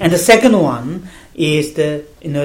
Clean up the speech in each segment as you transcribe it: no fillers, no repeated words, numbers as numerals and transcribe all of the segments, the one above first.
And the second one is the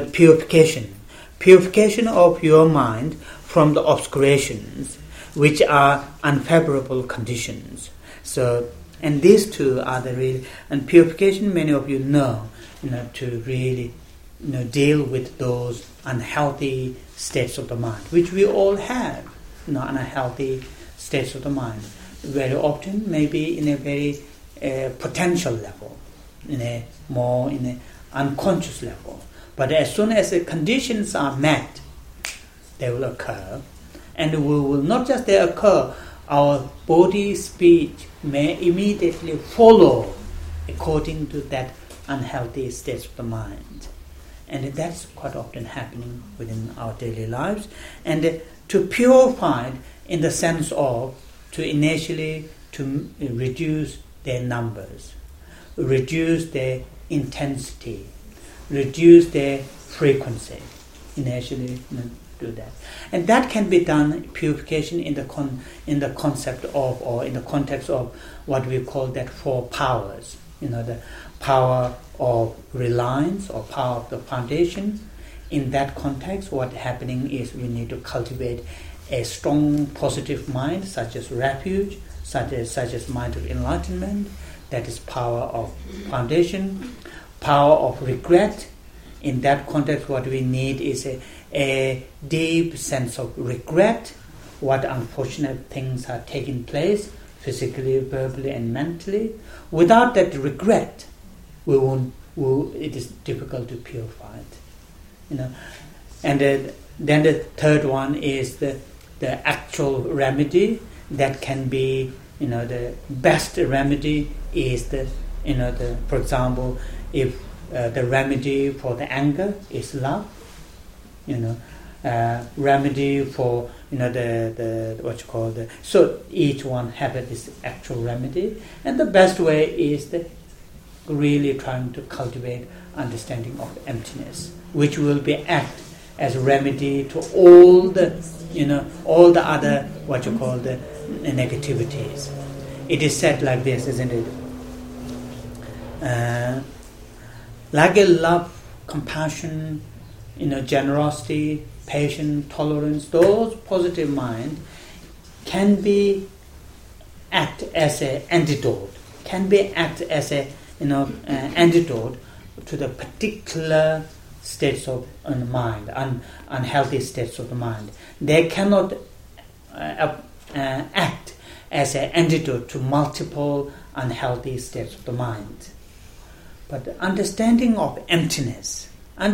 purification of your mind from the obscurations, which are unfavorable conditions. So, and these two are the real, and purification, many of you know, to really deal with those unhealthy states of the mind, which we all have, unhealthy states of the mind. Very often, maybe in a very potential level, in a unconscious level. But as soon as the conditions are met, they will occur. And we will not just they occur, our body, speech may immediately follow according to that unhealthy state of the mind. And that's quite often happening within our daily lives. And to purify in the sense of to initially to reduce their numbers, reduce their intensity, reduce their frequency, initially do that. And that can be done, purification in the concept of, or in the context of what we call that 4 powers. The power of reliance or power of the foundation. In that context, what's happening is we need to cultivate a strong positive mind, such as refuge, such as mind of enlightenment. That is power of foundation. Power of regret. In that context, what we need is a deep sense of regret, what unfortunate things are taking place, physically, verbally, and mentally. Without that regret, it is difficult to purify it. And then the third one is the actual remedy. That can be, the best remedy is for example, if the remedy for the anger is love, remedy for so each one have this actual remedy, and the best way is really trying to cultivate understanding of emptiness, which will be act as remedy to all the other the negativities. It is said like this, isn't it? Like a love, compassion, generosity, patience, tolerance, those positive mind can be act as an antidote. Can be act as antidote to the particular states of the mind, unhealthy states of the mind. They cannot act as an antidote to multiple unhealthy states of the mind. But the understanding of emptiness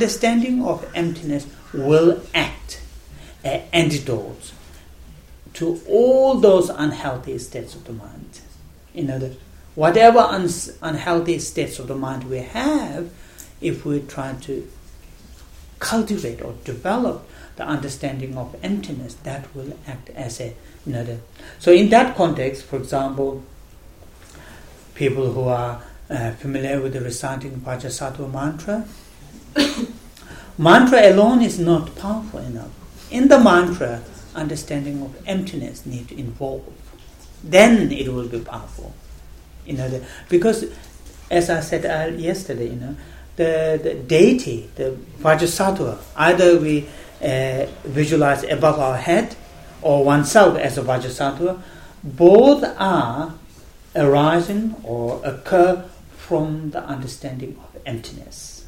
will act as antidotes to all those unhealthy states of the mind. Whatever unhealthy states of the mind we have, if we try to cultivate or develop the understanding of emptiness, that will act as So in that context, for example, people who are familiar with the reciting Vajrasattva mantra, mantra alone is not powerful enough. In the mantra, understanding of emptiness needs to involve. Then it will be powerful. Because, as I said yesterday, the deity, the Vajrasattva, either we visualize above our head or oneself as a Vajrasattva, both are arising or occur from the understanding of emptiness.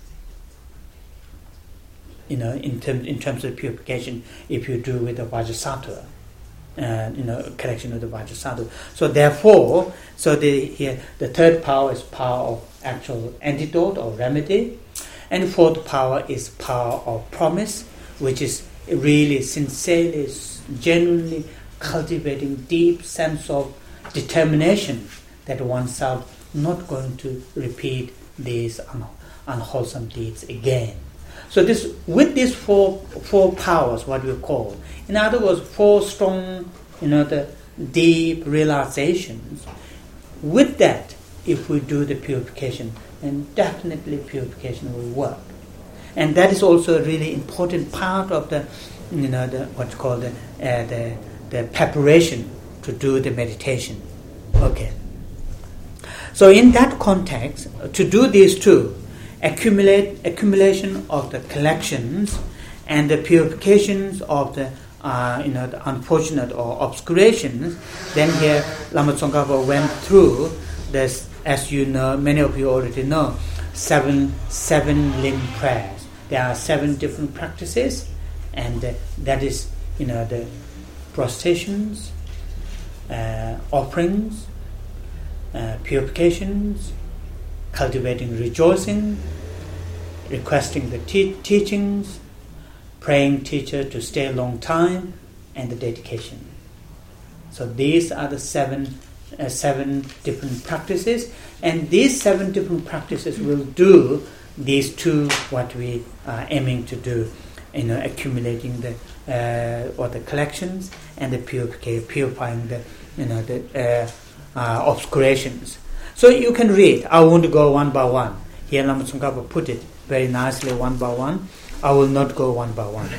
In terms of purification, if you do with the Vajrasattva, connection with the Vajrasattva. So therefore, the third power is power of actual antidote or remedy, and fourth power is power of promise, which is really sincerely, genuinely cultivating deep sense of determination that oneself not going to repeat these unwholesome deeds again. So with these four powers, what we call, in other words, 4 strong, the deep realizations. With that, if we do the purification, then definitely purification will work. And that is also a really important part of the what's called the preparation to do the meditation. Okay. So in that context, to do these two, accumulation of the collections and the purifications of the the unfortunate or obscurations. Then here Lama Tsongkhapa went through this, as you know, many of you already know, seven limb prayers. There are 7 different practices, and that is the prostrations, offerings, purifications, cultivating rejoicing, requesting the teachings, praying teacher to stay a long time, and the dedication. So these are the 7 different practices, and these 7 different practices will do these 2 what we are aiming to do, accumulating the collections and the purifying the obscurations. So you can read. I won't go one by one. Here Lama Tsongkhapa put it very nicely one by one. I will not go one by one.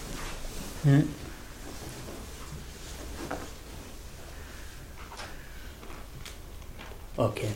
Okay.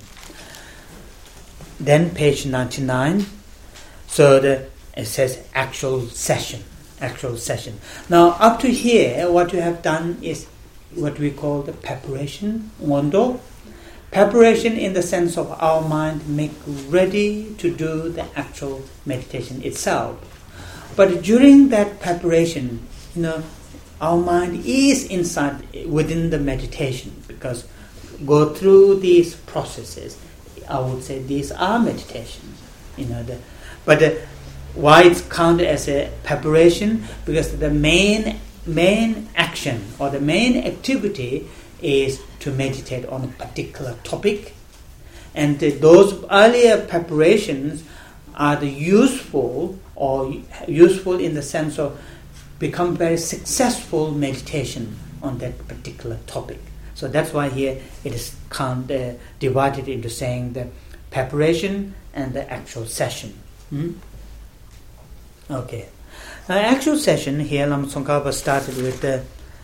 Then page 99. So it says actual session. Now up to here, what you have done is what we call the preparation, ngondo. Preparation in the sense of our mind make ready to do the actual meditation itself. But during that preparation, our mind is within the meditation, because go through these processes. I would say these are meditations. But why it's counted as a preparation? Because the main action or the main activity is to meditate on a particular topic, and those earlier preparations are the useful in the sense of become very successful meditation on that particular topic. So that's why here it is divided into saying the preparation and the actual session. Okay. Now, actual session here, Lama Tsongkhapa started with the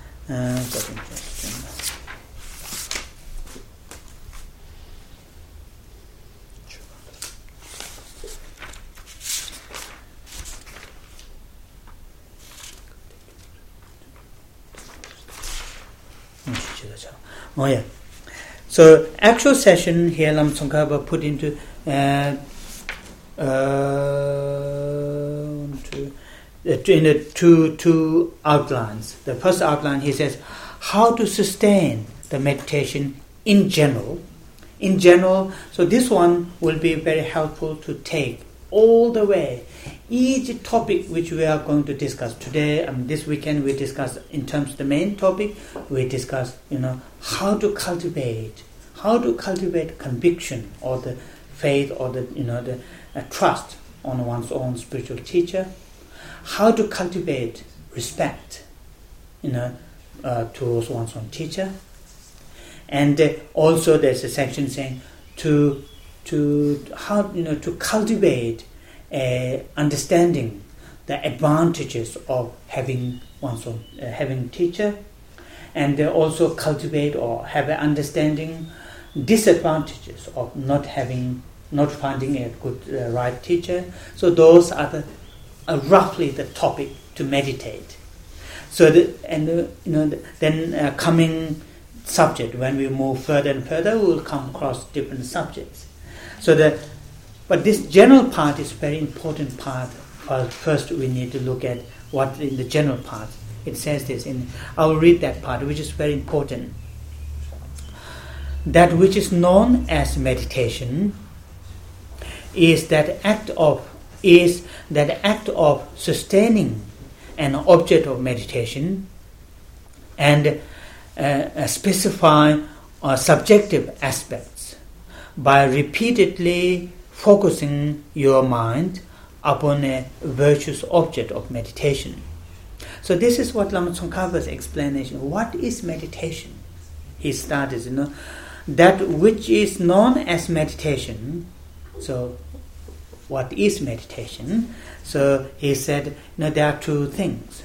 So actual session here Lama Tsongkhapa put into two outlines. The first outline, he says, how to sustain the meditation in general. So this one will be very helpful to take all the way. Each topic which we are going to discuss today, this weekend we discuss in terms of the main topic, we discuss, how to cultivate conviction or the faith or the trust on one's own spiritual teacher, how to cultivate respect, towards one's own teacher, and also there's a section saying to how to cultivate understanding the advantages of having one's own having teacher, and also cultivate or have an understanding disadvantages of not finding a good right teacher. So those are roughly the topic to meditate. So then coming subject, when we move further and further, we will come across different subjects. But this general part is very important part. First we need to look at what in the general part. It says this, I will read that part, which is very important. That which is known as meditation is that act of sustaining an object of meditation and specify subjective aspects by repeatedly focusing your mind upon a virtuous object of meditation. So this is what Lama Tsongkhapa's explanation. What is meditation? He started, that which is known as meditation. So what is meditation? So he said, there are 2 things.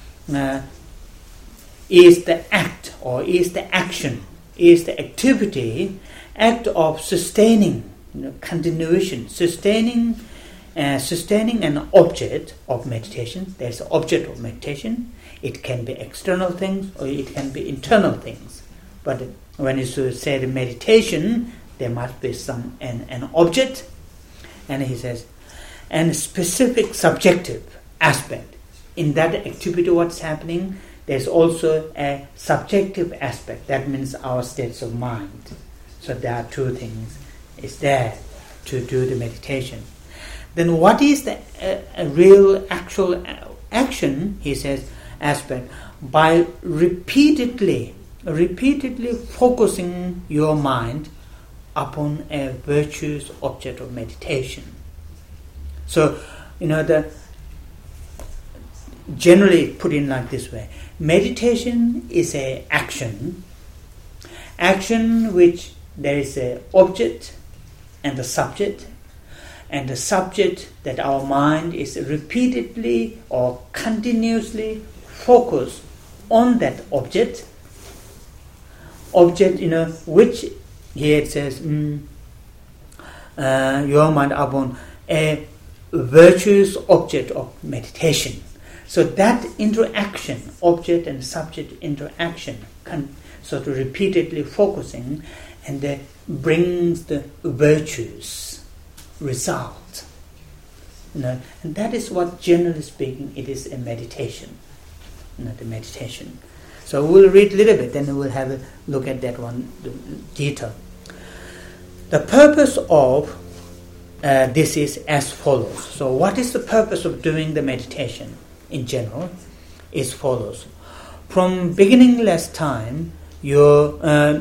Is the act or is the action, is the activity, act of sustaining, continuation, sustaining sustaining an object of meditation. There's an object of meditation. It can be external things or it can be internal things. But when you say the meditation, there must be an object. And he says, and specific subjective aspect. In that activity, what's happening, there's also a subjective aspect. That means our states of mind. So there are two things. It's there to do the meditation. Then what is the real actual action, he says, aspect? By repeatedly focusing your mind upon a virtuous object of meditation. So, generally put in like this way. Meditation is an action which there is an object and the subject that our mind is repeatedly or continuously focused on that object, which here it says, your mind upon a virtuous object of meditation. So that interaction, object and subject interaction, sort of repeatedly focusing, and that brings the virtuous result. And that is what, generally speaking, it is a meditation. The meditation. So we'll read a little bit, then we'll have a look at that one detail. The purpose of this is as follows. So what is the purpose of doing the meditation in general? Is follows. From beginningless time, you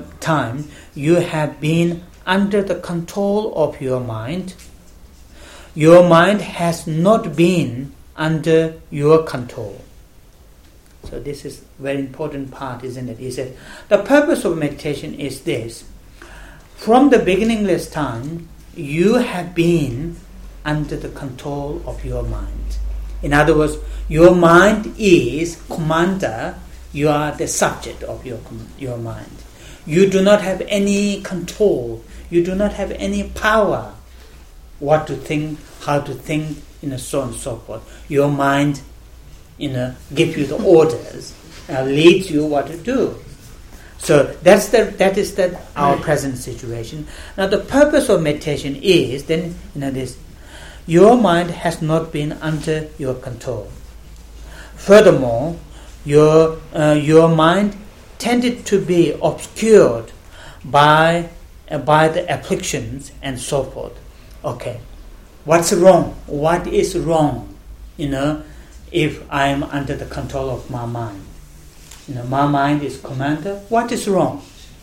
have been under the control of your mind. Your mind has not been under your control. So this is a very important part, isn't it? He said, the purpose of meditation is this. From the beginningless time, you have been under the control of your mind. In other words, your mind is commander, you are the subject of your mind. You do not have any control, you do not have any power what to think, how to think, so on and so forth. Your mind, give you the orders, leads you what to do. So that is our present situation. Now the purpose of meditation is then this: your mind has not been under your control. Furthermore, your mind tended to be obscured by the afflictions and so forth. Okay, what's wrong? What is wrong? If I am under the control of my mind. My mind is commander. What is wrong?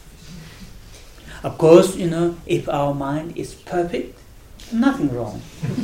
Of course, if our mind is perfect, nothing wrong.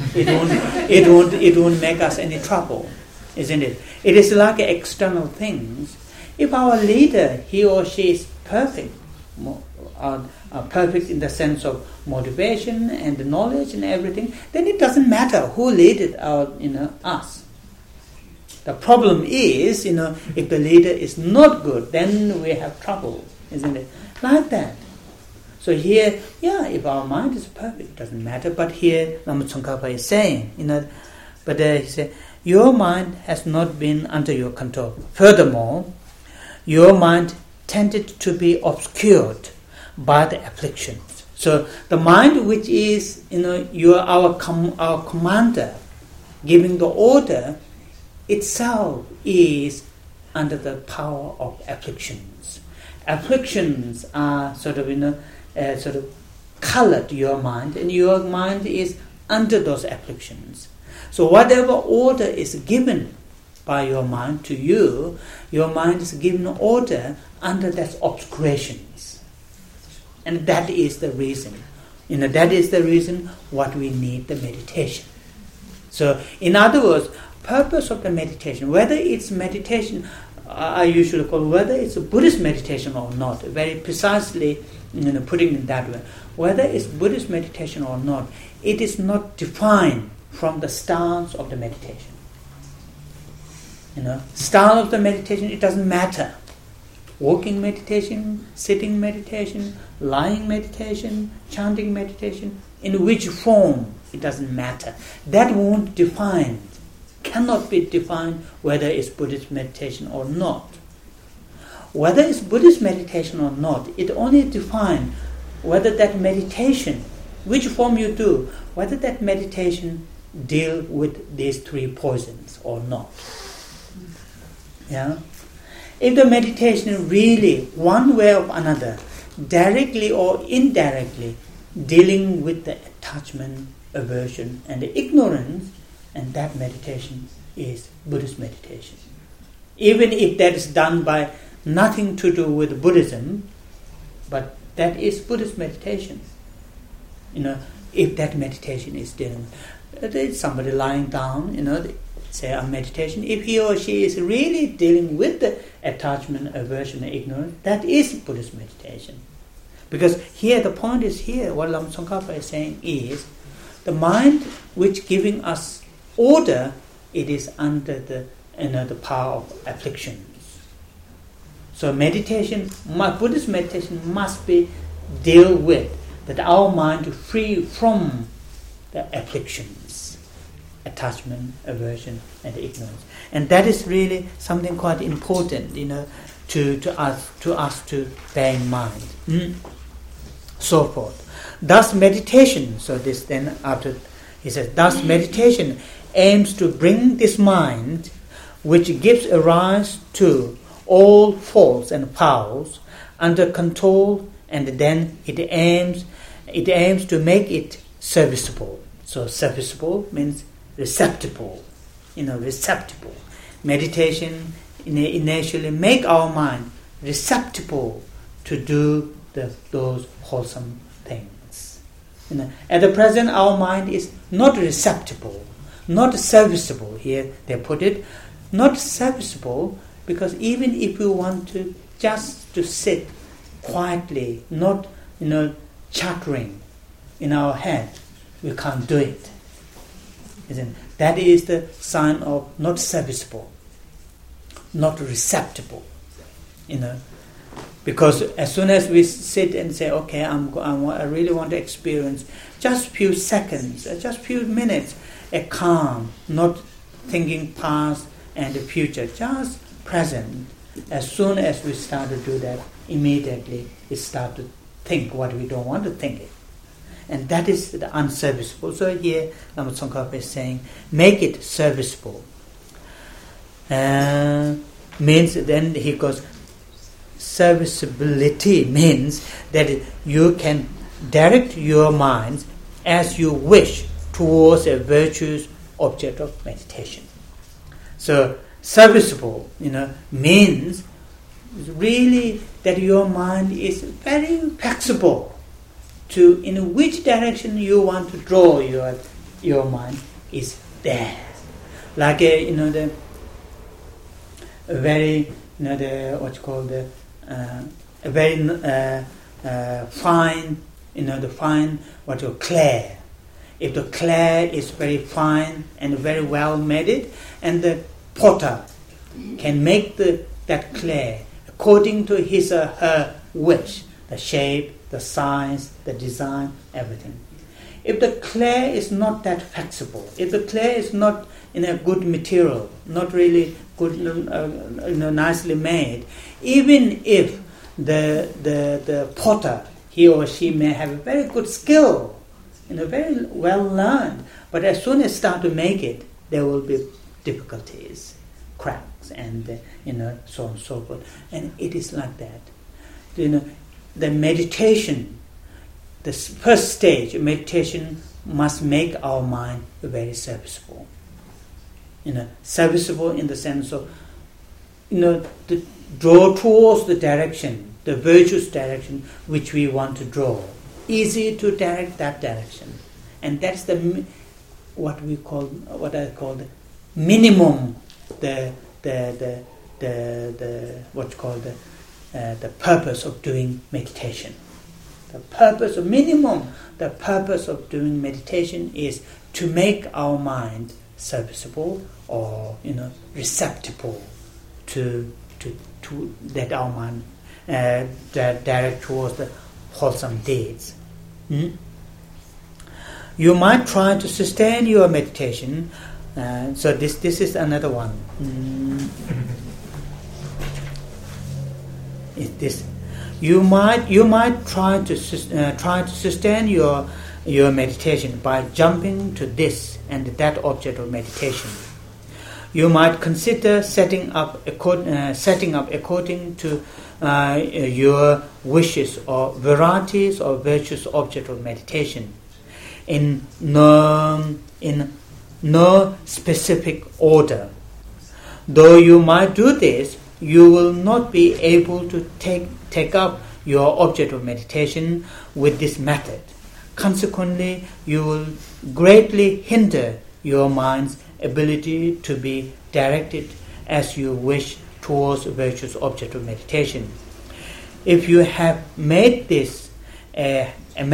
It won't make us any trouble, isn't it? It is like external things. If our leader, he or she is perfect, perfect in the sense of motivation and the knowledge and everything, then it doesn't matter who leaded us. The problem is, if the leader is not good, then we have trouble, isn't it? Like that. So here, if our mind is perfect, it doesn't matter. But here, Lama Tsongkhapa is saying, he said, your mind has not been under your control. Furthermore, your mind tended to be obscured by the afflictions. So the mind, which is, our commander, giving the order, itself is under the power of afflictions. Afflictions are sort of colored your mind, and your mind is under those afflictions. So whatever order is given by your mind to you, your mind is given order under that obscurations. And that is the reason. That is the reason what we need the meditation. So in other words, purpose of the meditation, whether it's meditation, I usually call whether it's a Buddhist meditation or not, very precisely putting it that way, whether it's Buddhist meditation or not, it is not defined from the stance of the meditation. Style of the meditation, it doesn't matter. Walking meditation, sitting meditation, lying meditation, chanting meditation, in which form It doesn't matter. That won't define, cannot be defined whether it's Buddhist meditation or not. Whether it's Buddhist meditation or not, it only defines whether that meditation, which form you do, whether that meditation deal with these three poisons or not. Yeah? If the meditation really, one way or another, directly or indirectly, dealing with the attachment, aversion, and the ignorance, and that meditation is Buddhist meditation. Even if that is done by nothing to do with Buddhism, but that is Buddhist meditation. If that meditation is dealing, there's somebody lying down, say a meditation. If he or she is really dealing with the attachment, aversion, and ignorance, that is Buddhist meditation. Because here, the point is here, what Lama Tsongkhapa is saying is, the mind which giving us order, it is under the power of afflictions. So meditation, Buddhist meditation must be deal with that our mind free from the afflictions, attachment, aversion, and ignorance. And that is really something quite important, to us to bear in mind. So forth. Thus meditation, so this then after he says, thus meditation aims to bring this mind, which gives a rise to all faults and powers, under control, and then it aims to make it serviceable. So serviceable means receptible, receptible. Meditation initially make our mind receptible to do those wholesome things. At the present, our mind is not receptible, not serviceable. Here they put it, not serviceable, because even if we want to just to sit quietly, not chattering in our head, we can't do it. That is the sign of not serviceable, not receptible. Because as soon as we sit and say, okay, I really want to experience just few seconds, just few minutes, a calm, not thinking past and the future, just present. As soon as we start to do that, immediately we start to think what we don't want to think it. And that is the unserviceable. So here, Lama Tsongkhapa is saying, make it serviceable. Means then he goes, serviceability means that you can direct your mind as you wish towards a virtuous object of meditation. So serviceable, means really that your mind is very flexible to in which direction you want to draw your mind is there. Like the very a very fine, the fine clay. If the clay is very fine and very well made, and the potter can make that clay according to his or her wish, the shape, the size, the design, everything. If the clay is not that flexible, if the clay is not in a good material, not really good, nicely made, even if the potter, he or she may have a very good skill, very well learned, but as soon as start to make it, there will be difficulties, cracks, and so on and so forth. And it is like that. The meditation, the first stage of meditation must make our mind very serviceable. Serviceable in the sense of, to draw towards the direction, the virtuous direction which we want to draw. Easy to direct that direction, and that's what I call the minimum, the purpose of doing meditation. The purpose of doing meditation is to make our mind serviceable or receptible to that our mind direct towards the wholesome deeds. You might try to sustain your meditation. So this is another one. Is this? You might try to sustain your meditation by jumping to this and that object of meditation. You might consider setting up according to your wishes or varieties of virtuous object of meditation in no specific order. Though you might do this, you will not be able to take up your object of meditation with this method. Consequently, you will greatly hinder your mind's ability to be directed as you wish towards a virtuous object of meditation. If you have made this a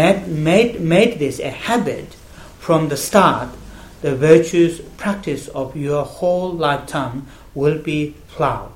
habit from the start, the virtuous practice of your whole lifetime will be flawed.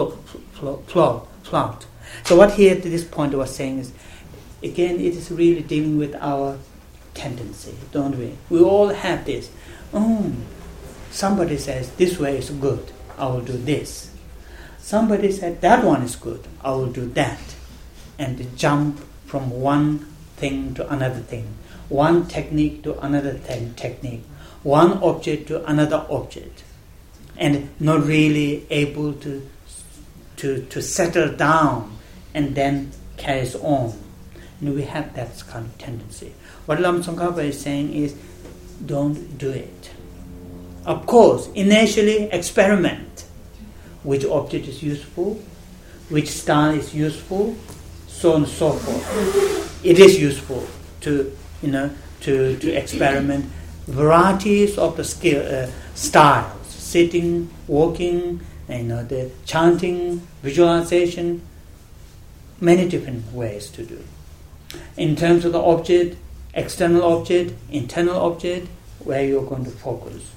So what here at this point I was saying is, again, it is really dealing with our tendency, don't we? We all have this. Somebody says this way is good, I will do this. Somebody said that one is good, I will do that. And jump from one thing to another thing, one technique to another technique, one object to another object, and not really able to settle down and then carries on. And we have that kind of tendency. What Lama Tsongkhapa is saying is, don't do it. Of course, initially experiment which object is useful, which style is useful, so on and so forth. It is useful to experiment varieties of the styles, sitting, walking, the chanting, visualization, many different ways to do. In terms of the object, external object, internal object, where you're going to focus,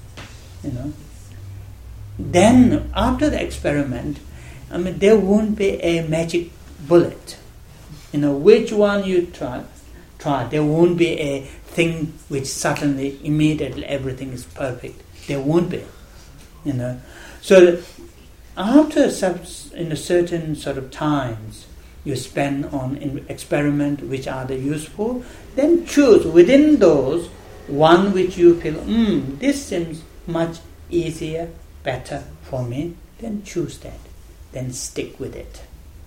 Then after the experiment, there won't be a magic bullet. Which one you try. There won't be a thing which suddenly, immediately, everything is perfect. There won't be. So after certain sort of times you spend on experiment which are the useful, then choose within those one which you feel, this seems much easier, better for me, then choose that. Then stick with it.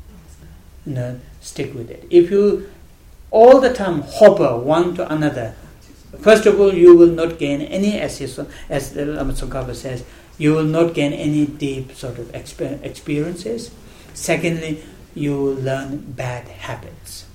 Stick with it. If you all the time hopper one to another, first of all, you will not gain any, as Lama Tsongkhapa says, you will not gain any deep sort of experiences. Secondly, you will learn bad habits.